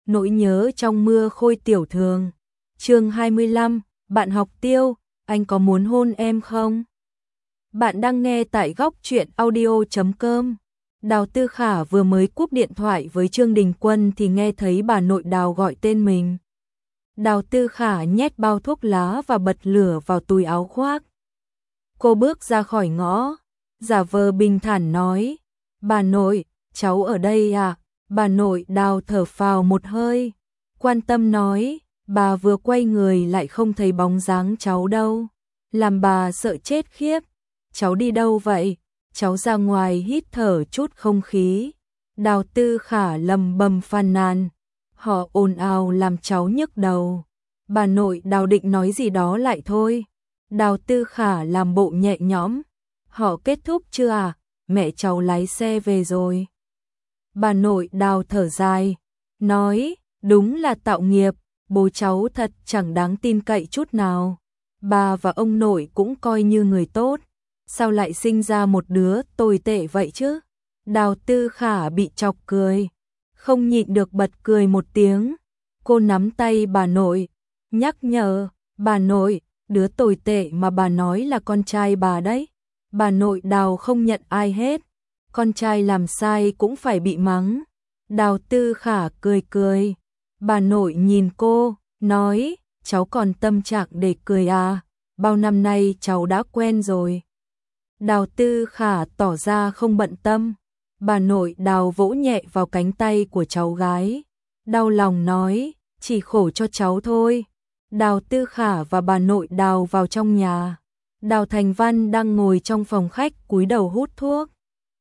Nỗi nhớ trong mưa khôi tiểu thường. Chương 25, bạn học Tiêu, anh có muốn hôn em không? Bạn đang nghe tại góc truyện audio.com. Đào Tư Khả vừa mới cúp điện thoại với Trương Đình Quân thì nghe thấy bà nội Đào gọi tên mình. Đào Tư Khả nhét bao thuốc lá và bật lửa vào túi áo khoác. Cô bước ra khỏi ngõ, giả vờ bình thản nói, bà nội, cháu ở đây à? Bà nội Đào thở phào một hơi, quan tâm nói, bà vừa quay người lại không thấy bóng dáng cháu đâu, làm bà sợ chết khiếp. Cháu đi đâu vậy? Cháu ra ngoài hít thở chút không khí. Đào Tư Khả lầm bầm phàn nàn, họ ồn ào làm cháu nhức đầu. Bà nội Đào định nói gì đó lại thôi. Đào Tư Khả làm bộ nhẹ nhõm, họ kết thúc chưa à? Mẹ cháu lái xe về rồi. Bà nội Đào thở dài, nói, đúng là tạo nghiệp, bố cháu thật chẳng đáng tin cậy chút nào. Bà và ông nội cũng coi như người tốt, sao lại sinh ra một đứa tồi tệ vậy chứ? Đào Tư Khả bị chọc cười, không nhịn được bật cười một tiếng. Cô nắm tay bà nội, nhắc nhở, bà nội, đứa tồi tệ mà bà nói là con trai bà đấy. Bà nội Đào không nhận ai hết, con trai làm sai cũng phải bị mắng. Đào Tư Khả cười cười, bà nội nhìn cô, nói, cháu còn tâm trạng để cười à? Bao năm nay cháu đã quen rồi. Đào Tư Khả tỏ ra không bận tâm. Bà nội Đào vỗ nhẹ vào cánh tay của cháu gái, đau lòng nói, chỉ khổ cho cháu thôi. Đào Tư Khả và bà nội Đào vào trong nhà. Đào Thành Văn đang ngồi trong phòng khách cúi đầu hút thuốc.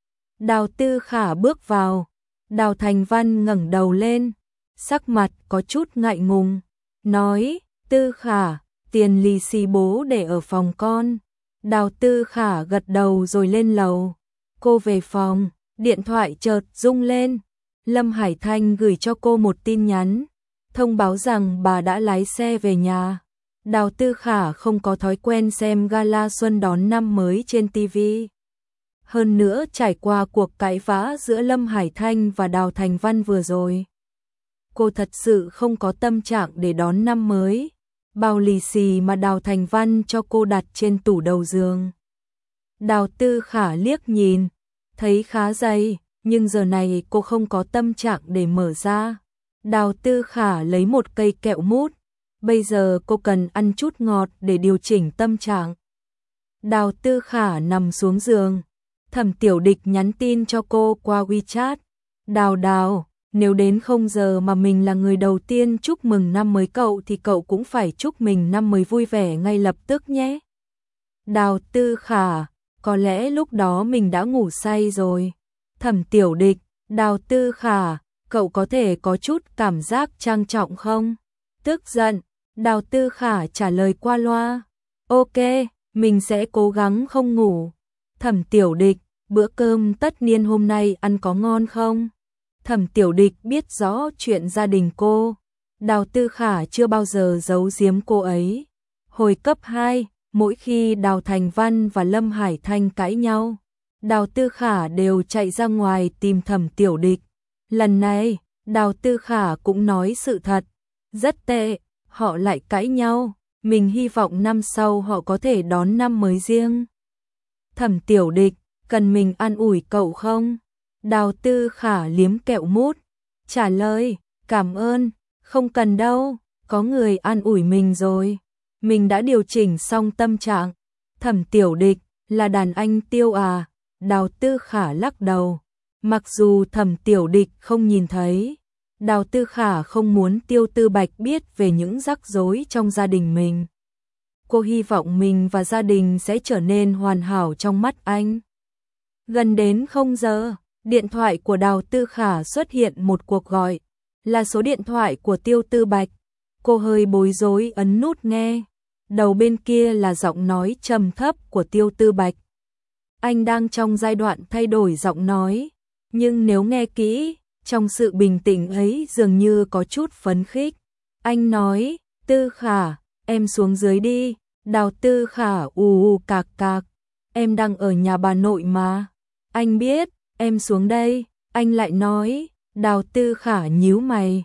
Đào Tư Khả bước vào. Đào Thành Văn ngẩng đầu lên, sắc mặt có chút ngại ngùng, nói, Tư Khả, tiền lì xì bố để ở phòng con. Đào Tư Khả gật đầu rồi lên lầu. Cô về phòng, điện thoại chợt rung lên. Lâm Hải Thanh gửi cho cô một tin nhắn, thông báo rằng bà đã lái xe về nhà. Đào Tư Khả không có thói quen xem gala xuân đón năm mới trên TV. Hơn nữa trải qua cuộc cãi vã giữa Lâm Hải Thanh và Đào Thành Văn vừa rồi, cô thật sự không có tâm trạng để đón năm mới. Bao lì xì mà Đào Thành Văn cho cô đặt trên tủ đầu giường. Đào Tư Khả liếc nhìn, thấy khá dày, nhưng giờ này cô không có tâm trạng để mở ra. Đào Tư Khả lấy một cây kẹo mút, bây giờ cô cần ăn chút ngọt để điều chỉnh tâm trạng. Đào Tư Khả nằm xuống giường, Thẩm Tiểu Địch nhắn tin cho cô qua WeChat. Đào Đào, nếu đến 0 giờ mà mình là người đầu tiên chúc mừng năm mới cậu thì cậu cũng phải chúc mình năm mới vui vẻ ngay lập tức nhé. Đào Tư Khả, có lẽ lúc đó mình đã ngủ say rồi. Thẩm Tiểu Địch, Đào Tư Khả, cậu có thể có chút cảm giác trang trọng không? Tức giận, Đào Tư Khả trả lời qua loa. Ok, mình sẽ cố gắng không ngủ. Thẩm Tiểu Địch, bữa cơm tất niên hôm nay ăn có ngon không? Thẩm Tiểu Địch biết rõ chuyện gia đình cô. Đào Tư Khả chưa bao giờ giấu giếm cô ấy. Hồi cấp 2, mỗi khi Đào Thành Văn và Lâm Hải Thanh cãi nhau, Đào Tư Khả đều chạy ra ngoài tìm Thẩm Tiểu Địch. Lần này, Đào Tư Khả cũng nói sự thật. Rất tệ, họ lại cãi nhau. Mình hy vọng năm sau họ có thể đón năm mới riêng. Thẩm Tiểu Địch, cần mình an ủi cậu không? Đào Tư Khả liếm kẹo mút, trả lời, cảm ơn, không cần đâu, có người an ủi mình rồi. Mình đã điều chỉnh xong tâm trạng. Thẩm Tiểu Địch, là đàn anh Tiêu à? Đào Tư Khả lắc đầu. Mặc dù Thẩm Tiểu Địch không nhìn thấy, Đào Tư Khả không muốn Tiêu Tư Bạch biết về những rắc rối trong gia đình mình. Cô hy vọng mình và gia đình sẽ trở nên hoàn hảo trong mắt anh. Gần đến 0 giờ, điện thoại của Đào Tư Khả xuất hiện một cuộc gọi, là số điện thoại của Tiêu Tư Bạch. Cô hơi bối rối ấn nút nghe. Đầu bên kia là giọng nói trầm thấp của Tiêu Tư Bạch. Anh đang trong giai đoạn thay đổi giọng nói, nhưng nếu nghe kỹ, trong sự bình tĩnh ấy dường như có chút phấn khích. Anh nói, Tư Khả, em xuống dưới đi. Đào Tư Khả cạc cạc, em đang ở nhà bà nội mà. Anh biết, em xuống đây. Anh lại nói, Đào Tư Khả nhíu mày,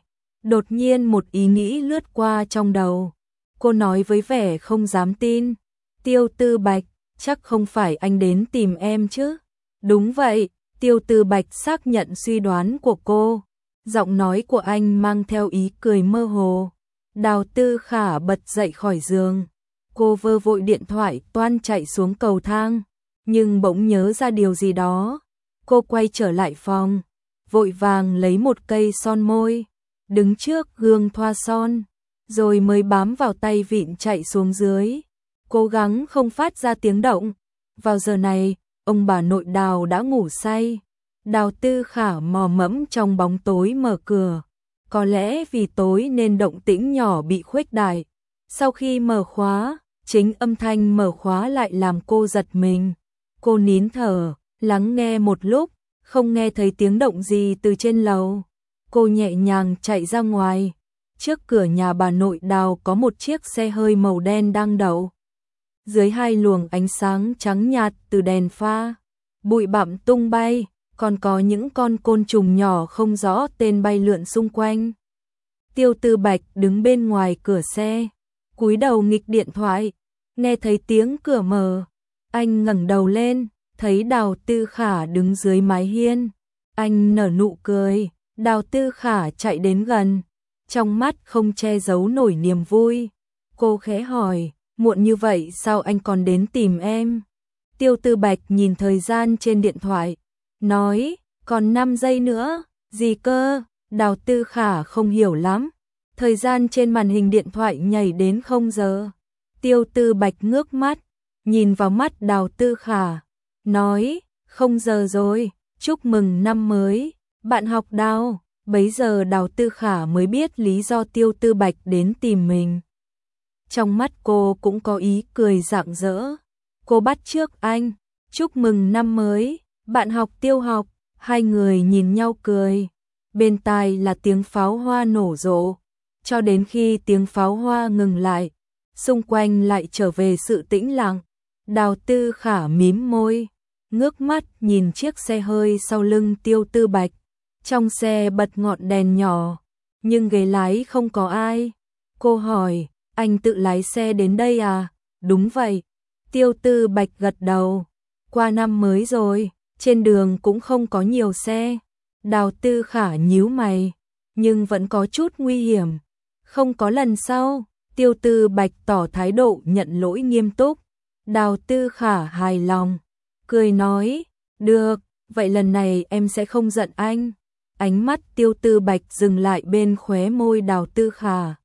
Đột nhiên một ý nghĩ lướt qua trong đầu. Cô nói với vẻ không dám tin. Tiêu Tư Bạch, chắc không phải anh đến tìm em chứ? Đúng vậy, Tiêu Tư Bạch xác nhận suy đoán của cô. Giọng nói của anh mang theo ý cười mơ hồ. Đào Tư Khả bật dậy khỏi giường. Cô vơ vội điện thoại toan chạy xuống cầu thang. Nhưng bỗng nhớ ra điều gì đó. Cô quay trở lại phòng. Vội vàng lấy một cây son môi. Đứng trước gương thoa son. Rồi mới bám vào tay vịn chạy xuống dưới. Cố gắng không phát ra tiếng động. Vào giờ này, ông bà nội Đào đã ngủ say. Đào Tư Khả mò mẫm trong bóng tối mở cửa. Có lẽ vì tối nên động tĩnh nhỏ bị khuếch đại. Sau khi mở khóa, chính âm thanh mở khóa lại làm cô giật mình. Cô nín thở, lắng nghe một lúc, không nghe thấy tiếng động gì từ trên lầu. Cô nhẹ nhàng chạy ra ngoài. Trước cửa nhà bà nội Đào có một chiếc xe hơi màu đen đang đậu. Dưới hai luồng ánh sáng trắng nhạt từ đèn pha, bụi bặm tung bay, còn có những con côn trùng nhỏ không rõ tên bay lượn xung quanh. Tiêu Tư Bạch đứng bên ngoài cửa xe, cúi đầu nghịch điện thoại, nghe thấy tiếng cửa mở. Anh ngẩng đầu lên, thấy Đào Tư Khả đứng dưới mái hiên. Anh nở nụ cười, Đào Tư Khả chạy đến gần, trong mắt không che giấu nổi niềm vui. Cô khẽ hỏi, muộn như vậy sao anh còn đến tìm em? Tiêu Tư Bạch nhìn thời gian trên điện thoại, nói, còn 5 giây nữa, gì cơ? Đào Tư Khả không hiểu lắm. Thời gian trên màn hình điện thoại nhảy đến 0 giờ. Tiêu Tư Bạch ngước mắt, nhìn vào mắt Đào Tư Khả, nói, 0 giờ rồi, chúc mừng năm mới, bạn học Đào. Bấy giờ Đào Tư Khả mới biết lý do Tiêu Tư Bạch đến tìm mình. Trong mắt cô cũng có ý cười rạng rỡ. Cô bắt chước anh, chúc mừng năm mới, bạn học Tiêu học. Hai người nhìn nhau cười. Bên tai là tiếng pháo hoa nổ rộ. Cho đến khi tiếng pháo hoa ngừng lại, xung quanh lại trở về sự tĩnh lặng. Đào Tư Khả mím môi, ngước mắt nhìn chiếc xe hơi sau lưng Tiêu Tư Bạch. Trong xe bật ngọn đèn nhỏ, nhưng ghế lái không có ai. Cô hỏi, anh tự lái xe đến đây à? Đúng vậy. Tiêu Tư Bạch gật đầu. Qua năm mới rồi, trên đường cũng không có nhiều xe. Đào Tư Khả nhíu mày, nhưng vẫn có chút nguy hiểm. Không có lần sau. Tiêu Tư Bạch tỏ thái độ nhận lỗi nghiêm túc. Đào Tư Khả hài lòng, cười nói, được, vậy lần này em sẽ không giận anh. Ánh mắt Tiêu Tư Bạch dừng lại bên khóe môi Đào Tư Khả.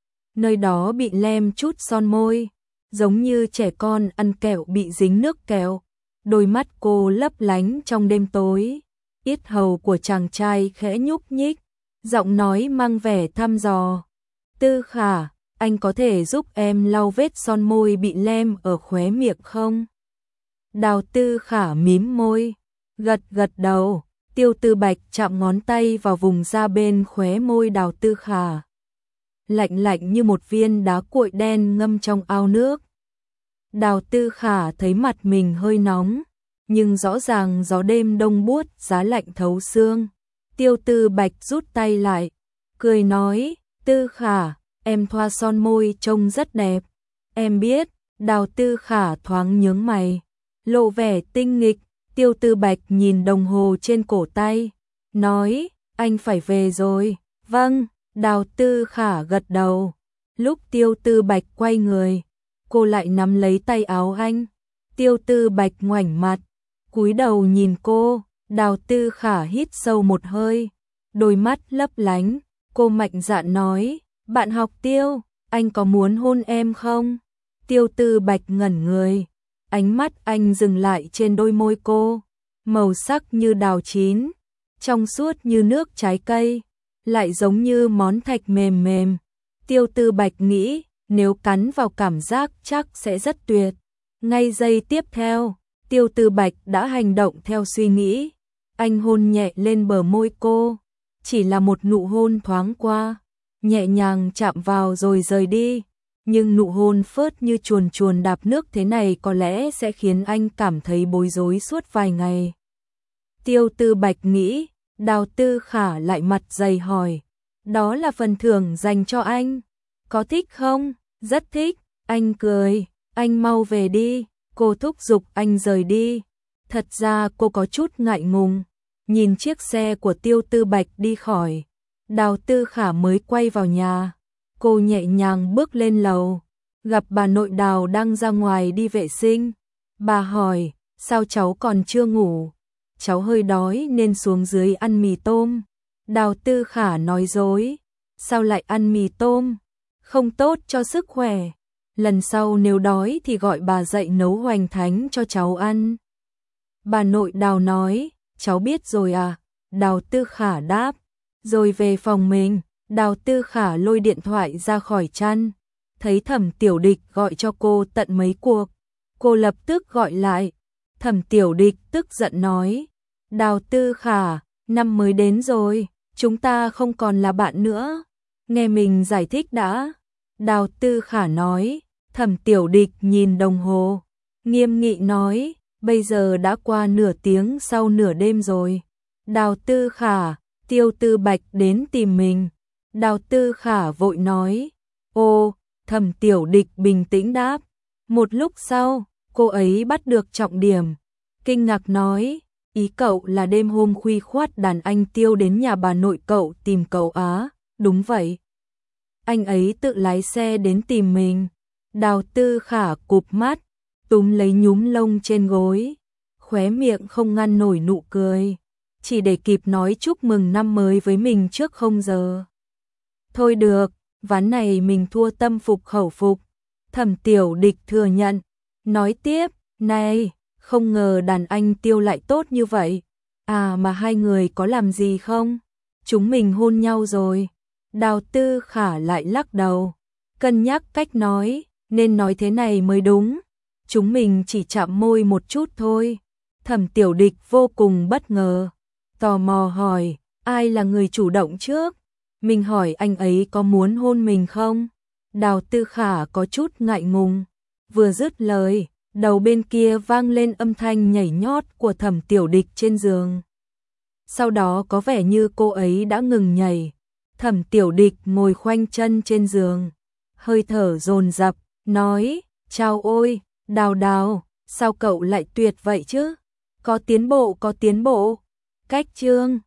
Nơi đó bị lem chút son môi, giống như trẻ con ăn kẹo bị dính nước kẹo. Đôi mắt cô lấp lánh trong đêm tối. Yết hầu của chàng trai khẽ nhúc nhích, giọng nói mang vẻ thăm dò. Tư Khả, anh có thể giúp em lau vết son môi bị lem ở khóe miệng không? Đào Tư Khả mím môi, gật gật đầu. Tiêu Tư Bạch chạm ngón tay vào vùng da bên khóe môi Đào Tư Khả. Lạnh lạnh như một viên đá cuội đen ngâm trong ao nước. Đào Tư Khả thấy mặt mình hơi nóng, nhưng rõ ràng gió đêm đông buốt, giá lạnh thấu xương. Tiêu Tư Bạch rút tay lại, cười nói, Tư Khả, em thoa son môi trông rất đẹp. Em biết. Đào Tư Khả thoáng nhướng mày, lộ vẻ tinh nghịch. Tiêu Tư Bạch nhìn đồng hồ trên cổ tay, nói, anh phải về rồi. Vâng. Đào Tư Khả gật đầu. Lúc Tiêu Tư Bạch quay người, cô lại nắm lấy tay áo anh. Tiêu Tư Bạch ngoảnh mặt, cúi đầu nhìn cô. Đào Tư Khả hít sâu một hơi, đôi mắt lấp lánh. Cô mạnh dạn nói, bạn học Tiêu, anh có muốn hôn em không? Tiêu Tư Bạch ngẩn người, ánh mắt anh dừng lại trên đôi môi cô, màu sắc như đào chín, trong suốt như nước trái cây, lại giống như món thạch mềm mềm. Tiêu Tư Bạch nghĩ, nếu cắn vào cảm giác chắc sẽ rất tuyệt. Ngay giây tiếp theo, Tiêu Tư Bạch đã hành động theo suy nghĩ. Anh hôn nhẹ lên bờ môi cô, chỉ là một nụ hôn thoáng qua, nhẹ nhàng chạm vào rồi rời đi. Nhưng nụ hôn phớt như chuồn chuồn đạp nước thế này có lẽ sẽ khiến anh cảm thấy bối rối suốt vài ngày. Tiêu Tư Bạch nghĩ. Đào Tư Khả lại mặt dày hỏi, Đó là phần thưởng dành cho anh. Có thích không? Rất thích, anh cười. Anh mau về đi, cô thúc giục anh rời đi. Thật ra cô có chút ngại ngùng, nhìn chiếc xe của Tiêu Tư Bạch đi khỏi. Đào Tư Khả mới quay vào nhà. Cô nhẹ nhàng bước lên lầu, gặp bà nội Đào đang ra ngoài đi vệ sinh. Bà hỏi, sao cháu còn chưa ngủ? Cháu hơi đói nên xuống dưới ăn mì tôm. Đào Tư Khả nói dối, sao lại ăn mì tôm? Không tốt cho sức khỏe. Lần sau nếu đói thì gọi bà dậy nấu hoành thánh cho cháu ăn. Bà nội Đào nói, cháu biết rồi à? Đào Tư Khả đáp, rồi về phòng mình. Đào Tư Khả lôi điện thoại ra khỏi chăn, thấy Thẩm Tiểu Địch gọi cho cô tận mấy cuộc. Cô lập tức gọi lại. Thẩm Tiểu Địch tức giận nói, Đào Tư Khả, năm mới đến rồi, chúng ta không còn là bạn nữa. Nghe mình giải thích đã. Đào Tư Khả nói. Thẩm Tiểu Địch nhìn đồng hồ, nghiêm nghị nói, bây giờ đã qua nửa tiếng sau nửa đêm rồi. Đào Tư Khả, Tiêu Tư Bạch đến tìm mình. Đào Tư Khả vội nói, ô, Thẩm Tiểu Địch bình tĩnh đáp. Một lúc sau, cô ấy bắt được trọng điểm, kinh ngạc nói, ý cậu là đêm hôm khuya khoắt đàn anh Tiêu đến nhà bà nội cậu tìm cậu á? Đúng vậy. Anh ấy tự lái xe đến tìm mình. Đào Tư Khả cụp mắt, túm lấy nhúm lông trên gối, khóe miệng không ngăn nổi nụ cười, chỉ để kịp nói chúc mừng năm mới với mình trước 0 giờ. Thôi được, ván này mình thua tâm phục khẩu phục. Thẩm Tiểu Địch thừa nhận, nói tiếp, này, không ngờ đàn anh Tiêu lại tốt như vậy. À mà hai người có làm gì không? Chúng mình hôn nhau rồi. Đào Tư Khả lại lắc đầu, cân nhắc cách nói, nên nói thế này mới đúng. Chúng mình chỉ chạm môi một chút thôi. Thẩm Tiểu Địch vô cùng bất ngờ, tò mò hỏi, ai là người chủ động trước? Mình hỏi anh ấy có muốn hôn mình không? Đào Tư Khả có chút ngại ngùng. Vừa dứt lời, đầu bên kia vang lên âm thanh nhảy nhót của Thẩm Tiểu Địch trên giường. Sau đó có vẻ như cô ấy đã ngừng nhảy. Thẩm Tiểu Địch ngồi khoanh chân trên giường, hơi thở dồn dập, nói, chao ôi, Đào Đào, sao cậu lại tuyệt vậy chứ? Có tiến bộ. Cách chương